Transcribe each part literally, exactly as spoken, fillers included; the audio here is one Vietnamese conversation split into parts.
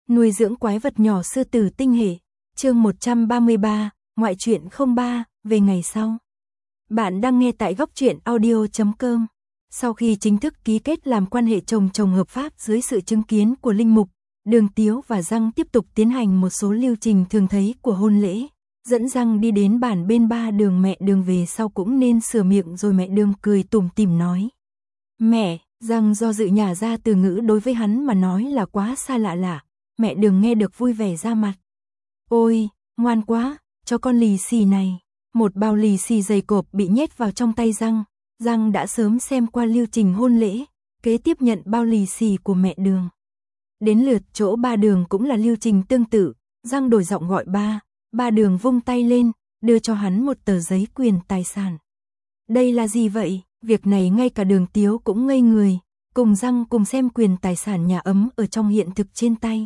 Nuôi dưỡng quái vật nhỏ sư tử tinh hệ. Chương một trăm ba mươi ba, ngoại truyện không ba, về ngày sau. Bạn đang nghe tại góc truyện audio chấm com. Sau khi chính thức ký kết làm quan hệ chồng chồng hợp pháp dưới sự chứng kiến của linh mục, Đường Tiếu và Giang tiếp tục tiến hành một số lưu trình thường thấy của hôn lễ. Dẫn Giang đi đến bàn bên ba Đường, mẹ Đường về sau cũng nên sửa miệng rồi. Mẹ Đường cười tủm tỉm nói: "Mẹ." Giang do dự nhả ra từ ngữ đối với hắn mà nói là quá xa lạ lạ. Mẹ Đường nghe được vui vẻ ra mặt. "Ôi, ngoan quá, cho con lì xì này." Một bao lì xì dày cộp bị nhét vào trong tay Giang. Giang đã sớm xem qua lưu trình hôn lễ, kế tiếp nhận bao lì xì của mẹ Đường. Đến lượt chỗ ba Đường cũng là lưu trình tương tự. Giang đổi giọng gọi ba. Ba Đường vung tay lên, đưa cho hắn một tờ giấy quyền tài sản. "Đây là gì vậy?" Việc này ngay cả Đường Tiếu cũng ngây người, cùng Giang cùng xem quyền tài sản nhà ấm ở trong hiện thực trên tay.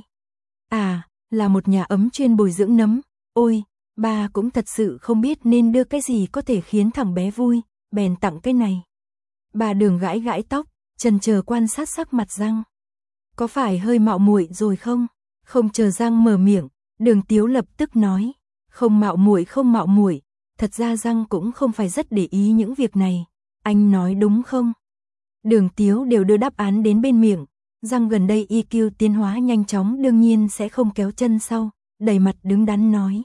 À, là một nhà ấm chuyên bồi dưỡng nấm. Ôi, ba cũng thật sự không biết nên đưa cái gì có thể khiến thằng bé vui, bèn tặng cái này. Bà Đường gãi gãi tóc, chần chờ quan sát sắc mặt Giang. "Có phải hơi mạo muội rồi không?" Không chờ Giang mở miệng, Đường Tiếu lập tức nói: "Không mạo muội không mạo muội, thật ra Giang cũng không phải rất để ý những việc này. Anh nói đúng không?" Đường Tiếu đều đưa đáp án đến bên miệng. Giang gần đây i kiu tiến hóa nhanh chóng đương nhiên sẽ không kéo chân sau, đầy mặt đứng đắn nói: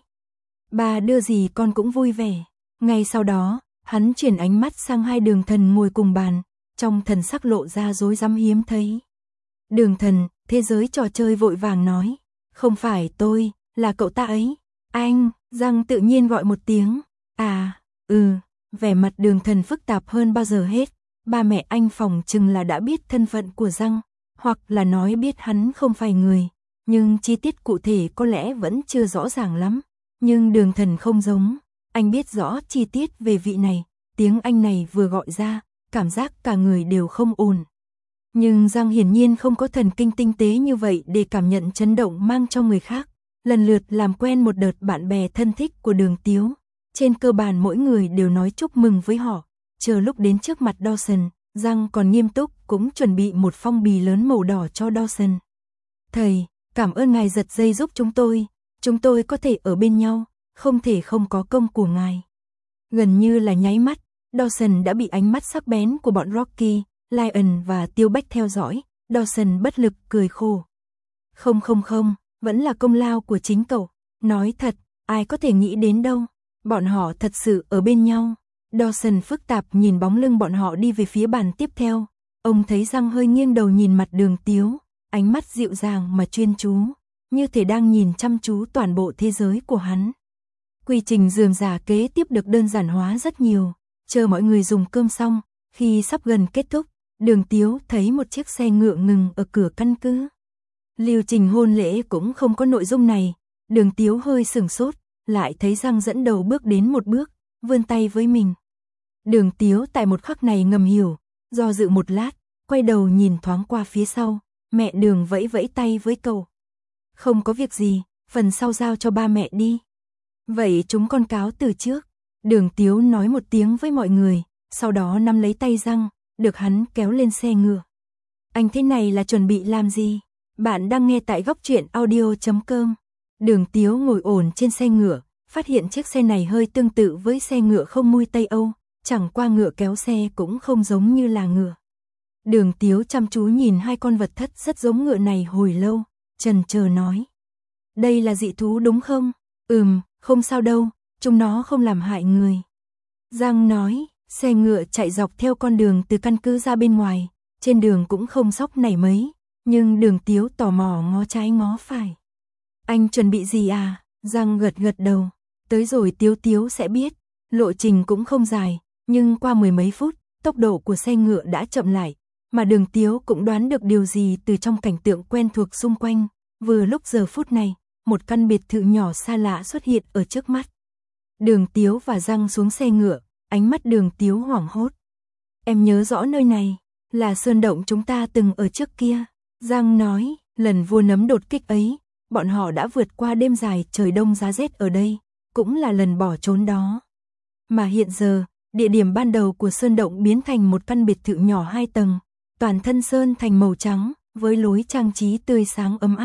"Ba đưa gì con cũng vui vẻ." Ngay sau đó, hắn chuyển ánh mắt sang hai Đường Thần ngồi cùng bàn, trong thần sắc lộ ra rối rắm hiếm thấy. "Đường Thần." Thế giới trò chơi vội vàng nói: "Không phải tôi, là cậu ta ấy." "Anh." Giang tự nhiên gọi một tiếng. "À, ừ." Vẻ mặt Đường Thần phức tạp hơn bao giờ hết. Ba mẹ anh phỏng chừng là đã biết thân phận của Giang, hoặc là nói biết hắn không phải người, nhưng chi tiết cụ thể có lẽ vẫn chưa rõ ràng lắm. Nhưng Đường Thần không giống, anh biết rõ chi tiết về vị này. Tiếng anh này vừa gọi ra, cảm giác cả người đều không ổn. Nhưng Giang hiển nhiên không có thần kinh tinh tế như vậy để cảm nhận chấn động mang cho người khác. Lần lượt làm quen một đợt bạn bè thân thích của Đường Tiếu. Trên cơ bản mỗi người đều nói chúc mừng với họ. Chờ lúc đến trước mặt Dawson, Giang còn nghiêm túc cũng chuẩn bị một phong bì lớn màu đỏ cho Dawson. "Thầy, cảm ơn ngài giật dây giúp chúng tôi. Chúng tôi có thể ở bên nhau, không thể không có công của ngài." Gần như là nháy mắt, Dawson đã bị ánh mắt sắc bén của bọn Rocky, Lion và Tiêu Bách theo dõi. Dawson bất lực cười khổ. "Không không không, vẫn là công lao của chính cậu. Nói thật, ai có thể nghĩ đến đâu. Bọn họ thật sự ở bên nhau." Dawson phức tạp nhìn bóng lưng bọn họ đi về phía bàn tiếp theo. Ông thấy Giang hơi nghiêng đầu nhìn mặt Đường Tiếu, ánh mắt dịu dàng mà chuyên chú, như thể đang nhìn chăm chú toàn bộ thế giới của hắn. Quy trình rườm rà kế tiếp được đơn giản hóa rất nhiều. Chờ mọi người dùng cơm xong, khi sắp gần kết thúc, Đường Tiếu thấy một chiếc xe ngựa ngừng ở cửa căn cứ. Lưu trình hôn lễ cũng không có nội dung này. Đường Tiếu hơi sửng sốt, lại thấy Giang dẫn đầu bước đến một bước, vươn tay với mình. Đường Tiếu tại một khắc này ngầm hiểu, do dự một lát, quay đầu nhìn thoáng qua phía sau. Mẹ Đường vẫy vẫy tay với cậu. "Không có việc gì, phần sau giao cho ba mẹ đi." "Vậy chúng con cáo từ trước." Đường Tiếu nói một tiếng với mọi người, sau đó nắm lấy tay Giang, được hắn kéo lên xe ngựa. "Anh thế này là chuẩn bị làm gì?" Bạn đang nghe tại góc truyện audio chấm com. Đường Tiếu ngồi ổn trên xe ngựa, phát hiện chiếc xe này hơi tương tự với xe ngựa không mui Tây Âu, chẳng qua ngựa kéo xe cũng không giống như là ngựa. Đường Tiếu chăm chú nhìn hai con vật thất rất giống ngựa này hồi lâu, chần chờ nói: "Đây là dị thú đúng không?" "Ừm, không sao đâu, chúng nó không làm hại người." Giang nói. Xe ngựa chạy dọc theo con đường từ căn cứ ra bên ngoài, trên đường cũng không sóc nảy mấy, nhưng Đường Tiếu tò mò ngó trái ngó phải. "Anh chuẩn bị gì à?" Giang gật gật đầu. "Tới rồi Tiếu Tiếu sẽ biết." Lộ trình cũng không dài, nhưng qua mười mấy phút, tốc độ của xe ngựa đã chậm lại, mà Đường Tiếu cũng đoán được điều gì từ trong cảnh tượng quen thuộc xung quanh. Vừa lúc giờ phút này, một căn biệt thự nhỏ xa lạ xuất hiện ở trước mắt. Đường Tiếu và Giang xuống xe ngựa, ánh mắt Đường Tiếu hoảng hốt. "Em nhớ rõ nơi này, là sơn động chúng ta từng ở trước kia." Giang nói, lần vua nấm đột kích ấy, bọn họ đã vượt qua đêm dài trời đông giá rét ở đây, cũng là lần bỏ trốn đó. Mà hiện giờ, địa điểm ban đầu của sơn động biến thành một căn biệt thự nhỏ hai tầng, toàn thân sơn thành màu trắng, với lối trang trí tươi sáng ấm áp,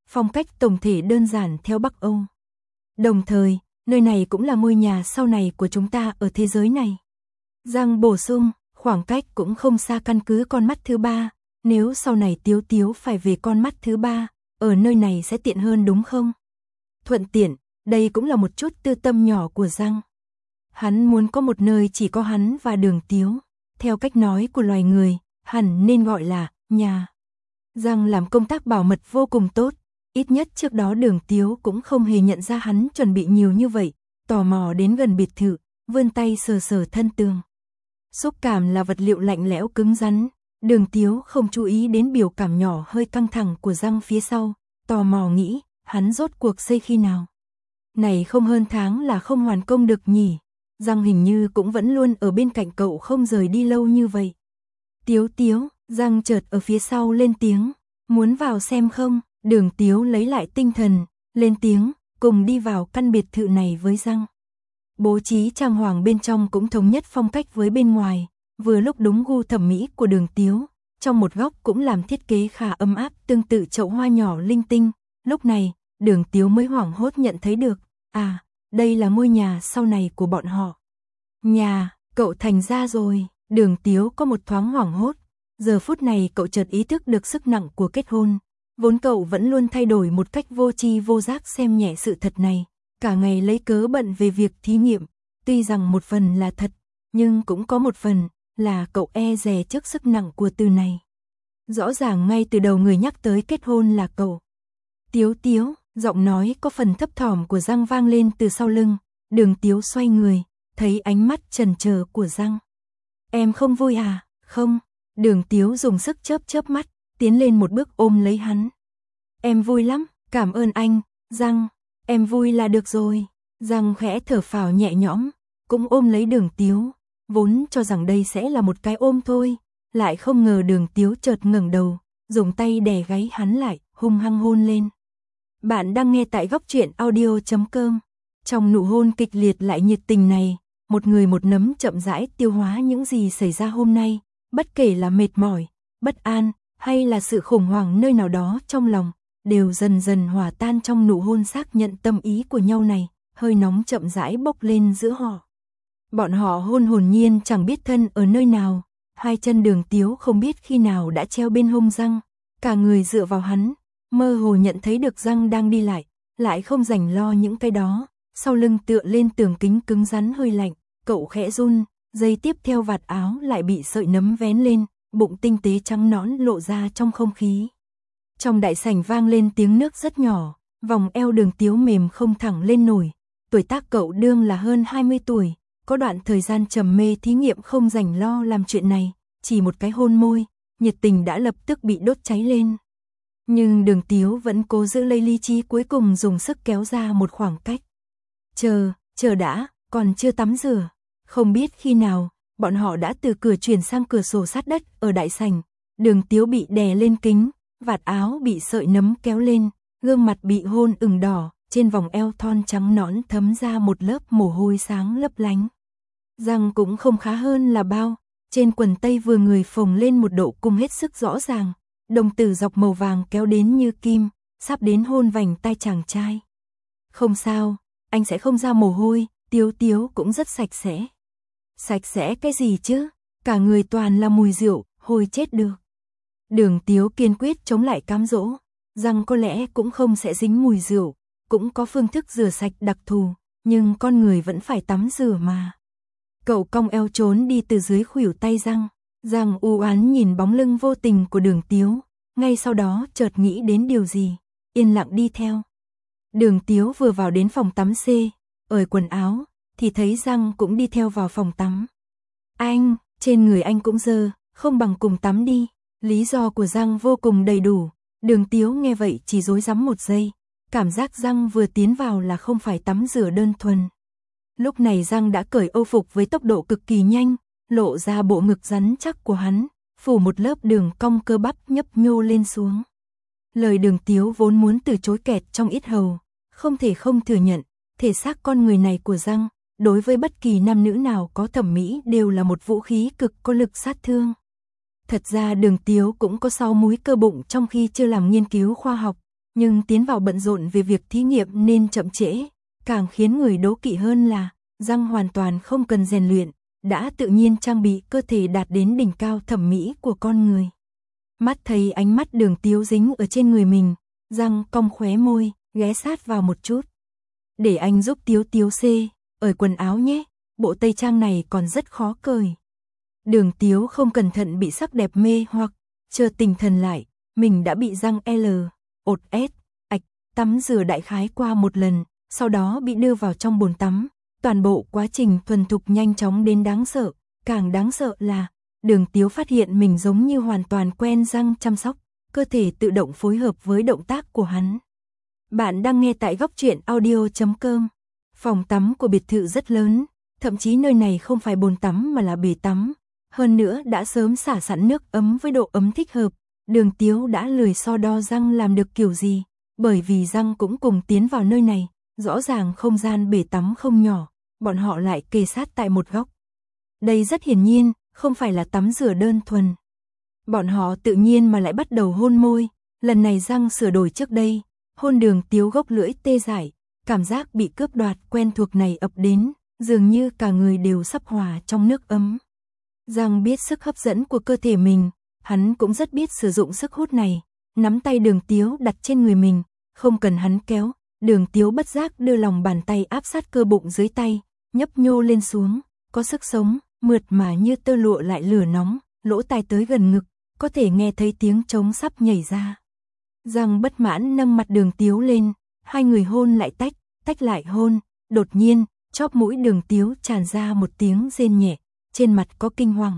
phong cách tổng thể đơn giản theo Bắc Âu. Đồng thời, nơi này cũng là ngôi nhà sau này của chúng ta ở thế giới này. Giang bổ sung, khoảng cách cũng không xa căn cứ con mắt thứ ba, nếu sau này Tiếu Tiếu phải về con mắt thứ ba, ở nơi này sẽ tiện hơn đúng không? Thuận tiện, đây cũng là một chút tư tâm nhỏ của Giang. Hắn muốn có một nơi chỉ có hắn và Đường Tiếu, theo cách nói của loài người, hẳn nên gọi là nhà. Giang làm công tác bảo mật vô cùng tốt, ít nhất trước đó Đường Tiếu cũng không hề nhận ra hắn chuẩn bị nhiều như vậy, tò mò đến gần biệt thự, vươn tay sờ sờ thân tường. Xúc cảm là vật liệu lạnh lẽo cứng rắn, Đường Tiếu không chú ý đến biểu cảm nhỏ hơi căng thẳng của Giang phía sau, tò mò nghĩ, hắn rốt cuộc xây khi nào? Này không hơn tháng là không hoàn công được nhỉ? Giang hình như cũng vẫn luôn ở bên cạnh cậu không rời đi lâu như vậy. Tiếu Tiếu, Giang chợt ở phía sau lên tiếng, muốn vào xem không? Đường Tiếu lấy lại tinh thần, lên tiếng, cùng đi vào căn biệt thự này với Giang. Bố trí trang hoàng bên trong cũng thống nhất phong cách với bên ngoài, vừa lúc đúng gu thẩm mỹ của Đường Tiếu, trong một góc cũng làm thiết kế khá ấm áp tương tự chậu hoa nhỏ linh tinh. Lúc này, Đường Tiếu mới hoảng hốt nhận thấy được, à, đây là ngôi nhà sau này của bọn họ. Nhà, cậu thành ra rồi, Đường Tiếu có một thoáng hoảng hốt, giờ phút này cậu chợt ý thức được sức nặng của kết hôn, vốn cậu vẫn luôn thay đổi một cách vô tri vô giác xem nhẹ sự thật này, cả ngày lấy cớ bận về việc thí nghiệm, tuy rằng một phần là thật, nhưng cũng có một phần là cậu e dè trước sức nặng của từ này. Rõ ràng ngay từ đầu người nhắc tới kết hôn là cậu. Tiếu Tiếu, giọng nói có phần thấp thỏm của Giang vang lên từ sau lưng, Đường Tiếu xoay người, thấy ánh mắt chần chờ của Giang. Em không vui à? Không. Đường Tiếu dùng sức chớp chớp mắt, tiến lên một bước ôm lấy hắn. Em vui lắm, cảm ơn anh, Giang, em vui là được rồi. Giang khẽ thở phào nhẹ nhõm, cũng ôm lấy Đường Tiếu, vốn cho rằng đây sẽ là một cái ôm thôi, lại không ngờ Đường Tiếu chợt ngẩng đầu, dùng tay đè gáy hắn lại, hung hăng hôn lên. Bạn đang nghe tại góc truyện audio chấm com. Trong nụ hôn kịch liệt lại nhiệt tình này, một người một nấm chậm rãi tiêu hóa những gì xảy ra hôm nay, bất kể là mệt mỏi, bất an, hay là sự khủng hoảng nơi nào đó trong lòng, đều dần dần hòa tan trong nụ hôn xác nhận tâm ý của nhau này, hơi nóng chậm rãi bốc lên giữa họ. Bọn họ hôn hồn nhiên chẳng biết thân ở nơi nào, hai chân Đường Tiếu không biết khi nào đã treo bên hông Giang, cả người dựa vào hắn, mơ hồ nhận thấy được Giang đang đi lại, lại không rảnh lo những cái đó, sau lưng tựa lên tường kính cứng rắn hơi lạnh, cậu khẽ run, giây tiếp theo vạt áo lại bị sợi nấm vén lên, bụng tinh tế trắng nõn lộ ra trong không khí. Trong đại sảnh vang lên tiếng nước rất nhỏ, vòng eo Đường Tiếu mềm không thẳng lên nổi, tuổi tác cậu đương là hơn hai mươi tuổi, có đoạn thời gian trầm mê thí nghiệm không rảnh lo làm chuyện này, chỉ một cái hôn môi, nhiệt tình đã lập tức bị đốt cháy lên. Nhưng Đường Tiếu vẫn cố giữ lấy lý trí, cuối cùng dùng sức kéo ra một khoảng cách. Chờ, chờ đã, còn chưa tắm rửa. Không biết khi nào, bọn họ đã từ cửa chuyển sang cửa sổ sát đất ở đại sảnh. Đường Tiếu bị đè lên kính, vạt áo bị sợi nấm kéo lên, gương mặt bị hôn ửng đỏ, trên vòng eo thon trắng nõn thấm ra một lớp mồ hôi sáng lấp lánh. Giang cũng không khá hơn là bao, trên quần tây vừa người phồng lên một độ cung hết sức rõ ràng, đồng tử dọc màu vàng kéo đến như kim, sắp đến hôn vành tai chàng trai. Không sao, anh sẽ không ra mồ hôi, Tiếu Tiếu cũng rất sạch sẽ. Sạch sẽ cái gì chứ, cả người toàn là mùi rượu, hôi chết được. Đường Tiếu kiên quyết chống lại cám dỗ, rằng có lẽ cũng không sẽ dính mùi rượu, cũng có phương thức rửa sạch đặc thù, nhưng con người vẫn phải tắm rửa mà. Cậu cong eo trốn đi từ dưới khuỷu tay Giang, Giang u oán nhìn bóng lưng vô tình của Đường Tiếu, ngay sau đó chợt nghĩ đến điều gì, yên lặng đi theo. Đường Tiếu vừa vào đến phòng tắm C, ở quần áo, thì thấy Giang cũng đi theo vào phòng tắm. Anh, trên người anh cũng dơ, không bằng cùng tắm đi. Lý do của Giang vô cùng đầy đủ, Đường Tiếu nghe vậy chỉ rối rắm một giây, cảm giác Giang vừa tiến vào là không phải tắm rửa đơn thuần. Lúc này Giang đã cởi âu phục với tốc độ cực kỳ nhanh, lộ ra bộ ngực rắn chắc của hắn, phủ một lớp đường cong cơ bắp nhấp nhô lên xuống. Lời Đường Tiếu vốn muốn từ chối kẹt trong yết hầu, không thể không thừa nhận, thể xác con người này của Giang, đối với bất kỳ nam nữ nào có thẩm mỹ đều là một vũ khí cực có lực sát thương. Thật ra Đường Tiếu cũng có sáu múi cơ bụng trong khi chưa làm nghiên cứu khoa học, nhưng tiến vào bận rộn về việc thí nghiệm nên chậm trễ, càng khiến người đố kỵ hơn là Giang hoàn toàn không cần rèn luyện, đã tự nhiên trang bị cơ thể đạt đến đỉnh cao thẩm mỹ của con người. Mắt thấy ánh mắt Đường Tiếu dính ở trên người mình, Giang cong khóe môi, ghé sát vào một chút. Để anh giúp Tiếu Tiếu xê, ởi quần áo nhé, bộ tây trang này còn rất khó cởi. Đường Tiếu không cẩn thận bị sắc đẹp mê hoặc, chợt tỉnh thần lại, mình đã bị Giang L, ột S, ạch, tắm rửa đại khái qua một lần, sau đó bị đưa vào trong bồn tắm. Toàn bộ quá trình thuần thục nhanh chóng đến đáng sợ, càng đáng sợ là Đường Tiếu phát hiện mình giống như hoàn toàn quen Giang chăm sóc, cơ thể tự động phối hợp với động tác của hắn. Bạn đang nghe tại góc truyện audio chấm com. Phòng tắm của biệt thự rất lớn, thậm chí nơi này không phải bồn tắm mà là bể tắm, hơn nữa đã sớm xả sẵn nước ấm với độ ấm thích hợp. Đường Tiếu đã lười so đo Giang làm được kiểu gì, bởi vì Giang cũng cùng tiến vào nơi này, rõ ràng không gian bể tắm không nhỏ, bọn họ lại kề sát tại một góc. Đây rất hiển nhiên, không phải là tắm rửa đơn thuần. Bọn họ tự nhiên mà lại bắt đầu hôn môi, lần này Giang sửa đổi trước đây, hôn Đường Tiếu gốc lưỡi tê dại, cảm giác bị cướp đoạt quen thuộc này ập đến, dường như cả người đều sắp hòa trong nước ấm. Giang biết sức hấp dẫn của cơ thể mình, hắn cũng rất biết sử dụng sức hút này, nắm tay Đường Tiếu đặt trên người mình, không cần hắn kéo, Đường Tiếu bất giác đưa lòng bàn tay áp sát cơ bụng dưới tay, nhấp nhô lên xuống, có sức sống, mượt mà như tơ lụa lại lửa nóng, lỗ tai tới gần ngực, có thể nghe thấy tiếng trống sắp nhảy ra. Giang bất mãn nâng mặt Đường Tiếu lên, hai người hôn lại tách, tách lại hôn, đột nhiên, chóp mũi Đường Tiếu tràn ra một tiếng rên nhẹ, trên mặt có kinh hoàng.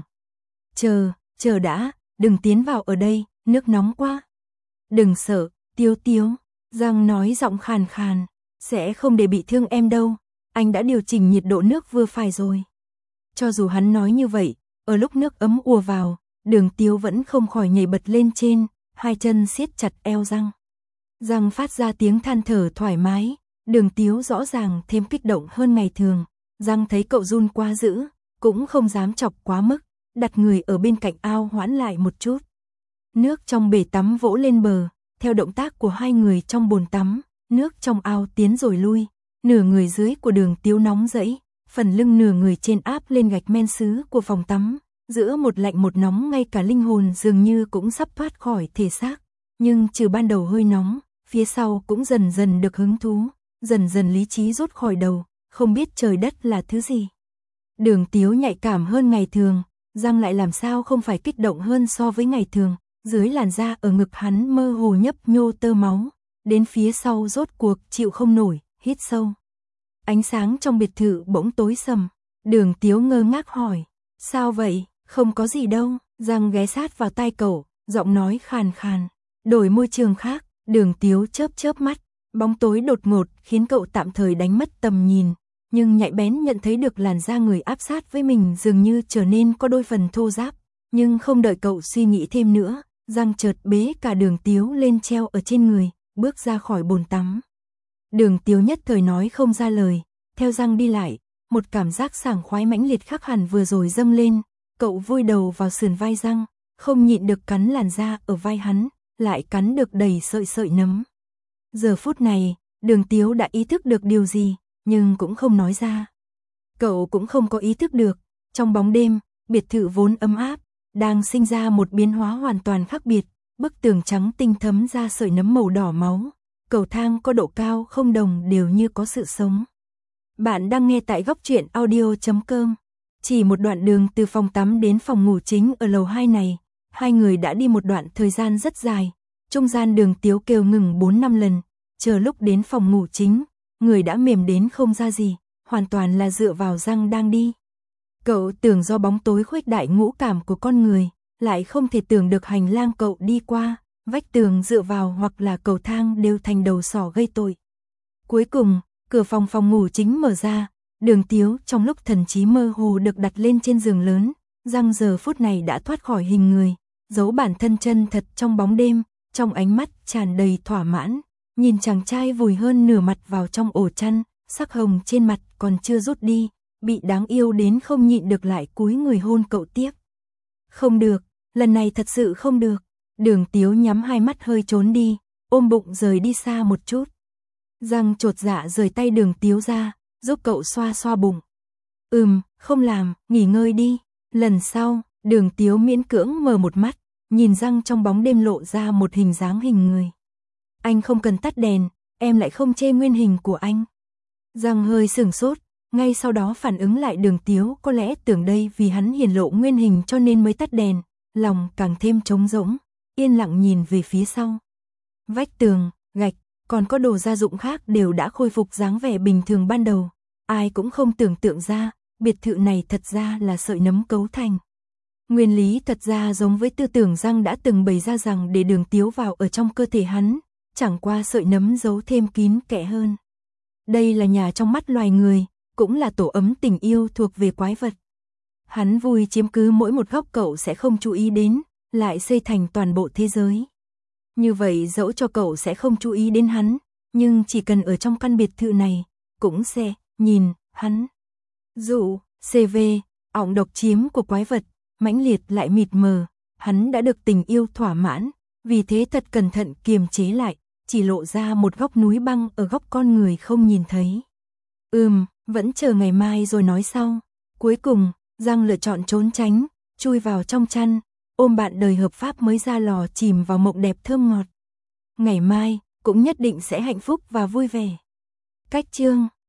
Chờ, chờ đã, đừng tiến vào ở đây, nước nóng quá. Đừng sợ, Tiếu Tiếu, Giang nói giọng khàn khàn, sẽ không để bị thương em đâu, anh đã điều chỉnh nhiệt độ nước vừa phải rồi. Cho dù hắn nói như vậy, ở lúc nước ấm ùa vào, Đường Tiếu vẫn không khỏi nhảy bật lên trên, hai chân siết chặt eo Giang. Giang phát ra tiếng than thở thoải mái, Đường Tiếu rõ ràng thêm kích động hơn ngày thường. Giang thấy cậu run quá dữ, cũng không dám chọc quá mức, đặt người ở bên cạnh ao hoãn lại một chút. Nước trong bể tắm vỗ lên bờ, theo động tác của hai người trong bồn tắm, nước trong ao tiến rồi lui, nửa người dưới của Đường Tiếu nóng rẫy, phần lưng nửa người trên áp lên gạch men sứ của phòng tắm, giữa một lạnh một nóng ngay cả linh hồn dường như cũng sắp thoát khỏi thể xác, nhưng trừ ban đầu hơi nóng, phía sau cũng dần dần được hứng thú, dần dần lý trí rút khỏi đầu, không biết trời đất là thứ gì. Đường Tiếu nhạy cảm hơn ngày thường, Giang lại làm sao không phải kích động hơn so với ngày thường, dưới làn da ở ngực hắn mơ hồ nhấp nhô tơ máu, đến phía sau rốt cuộc chịu không nổi, hít sâu. Ánh sáng trong biệt thự bỗng tối sầm, Đường Tiếu ngơ ngác hỏi, sao vậy, không có gì đâu, Giang ghé sát vào tai cậu, giọng nói khàn khàn, đổi môi trường khác, Đường Tiếu chớp chớp mắt, bóng tối đột ngột khiến cậu tạm thời đánh mất tầm nhìn, nhưng nhạy bén nhận thấy được làn da người áp sát với mình dường như trở nên có đôi phần thô ráp, nhưng không đợi cậu suy nghĩ thêm nữa, Giang chợt bế cả Đường Tiếu lên treo ở trên người, bước ra khỏi bồn tắm. Đường Tiếu nhất thời nói không ra lời, theo Giang đi lại, một cảm giác sảng khoái mãnh liệt khác hẳn vừa rồi dâng lên, cậu vùi đầu vào sườn vai Giang, không nhịn được cắn làn da ở vai hắn, lại cắn được đầy sợi sợi nấm. Giờ phút này, Đường Tiếu đã ý thức được điều gì, nhưng cũng không nói ra. Cậu cũng không có ý thức được, trong bóng đêm, biệt thự vốn ấm áp, đang sinh ra một biến hóa hoàn toàn khác biệt, bức tường trắng tinh thấm ra sợi nấm màu đỏ máu, cầu thang có độ cao không đồng đều như có sự sống. Bạn đang nghe tại góc truyện audio chấm com. Chỉ một đoạn đường từ phòng tắm đến phòng ngủ chính ở lầu hai này, hai người đã đi một đoạn thời gian rất dài, trung gian Đường Tiếu kêu ngừng bốn năm lần, chờ lúc đến phòng ngủ chính, người đã mềm đến không ra gì, hoàn toàn là dựa vào Giang đang đi. Cậu tưởng do bóng tối khuếch đại ngũ cảm của con người, lại không thể tưởng được hành lang cậu đi qua, vách tường dựa vào hoặc là cầu thang đều thành đầu sỏ gây tội. Cuối cùng, cửa phòng phòng ngủ chính mở ra, Đường Tiếu trong lúc thần trí mơ hồ được đặt lên trên giường lớn, Giang giờ phút này đã thoát khỏi hình người, giấu bản thân chân thật trong bóng đêm, trong ánh mắt tràn đầy thỏa mãn, nhìn chàng trai vùi hơn nửa mặt vào trong ổ chăn, sắc hồng trên mặt còn chưa rút đi, bị đáng yêu đến không nhịn được lại cúi người hôn cậu tiếp. Không được, lần này thật sự không được. Đường Tiếu nhắm hai mắt hơi trốn đi, ôm bụng rời đi xa một chút. Giang chột dạ rời tay Đường Tiếu ra, giúp cậu xoa xoa bụng. Ừm, không làm, nghỉ ngơi đi. Lần sau, Đường Tiếu miễn cưỡng mở một mắt, nhìn Giang trong bóng đêm lộ ra một hình dáng hình người. Anh không cần tắt đèn, em lại không chê nguyên hình của anh. Giang hơi sửng sốt, ngay sau đó phản ứng lại Đường Tiếu có lẽ tưởng đây vì hắn hiển lộ nguyên hình cho nên mới tắt đèn, lòng càng thêm trống rỗng, yên lặng nhìn về phía sau. Vách tường, gạch, còn có đồ gia dụng khác đều đã khôi phục dáng vẻ bình thường ban đầu. Ai cũng không tưởng tượng ra, biệt thự này thật ra là sợi nấm cấu thành. Nguyên lý thật ra giống với tư tưởng Giang đã từng bày ra rằng để Đường Tiếu vào ở trong cơ thể hắn, chẳng qua sợi nấm giấu thêm kín kẽ hơn. Đây là nhà trong mắt loài người, cũng là tổ ấm tình yêu thuộc về quái vật. Hắn vui chiếm cứ mỗi một góc cậu sẽ không chú ý đến, lại xây thành toàn bộ thế giới. Như vậy dẫu cho cậu sẽ không chú ý đến hắn, nhưng chỉ cần ở trong căn biệt thự này, cũng sẽ nhìn hắn. Dụ, xê vê, ọng độc chiếm của quái vật, mãnh liệt lại mịt mờ, hắn đã được tình yêu thỏa mãn, vì thế thật cẩn thận kiềm chế lại, chỉ lộ ra một góc núi băng ở góc con người không nhìn thấy. Ừm, vẫn chờ ngày mai rồi nói sau. Cuối cùng, Giang lựa chọn trốn tránh, chui vào trong chăn, ôm bạn đời hợp pháp mới ra lò chìm vào mộng đẹp thơm ngọt. Ngày mai, cũng nhất định sẽ hạnh phúc và vui vẻ. Cách chương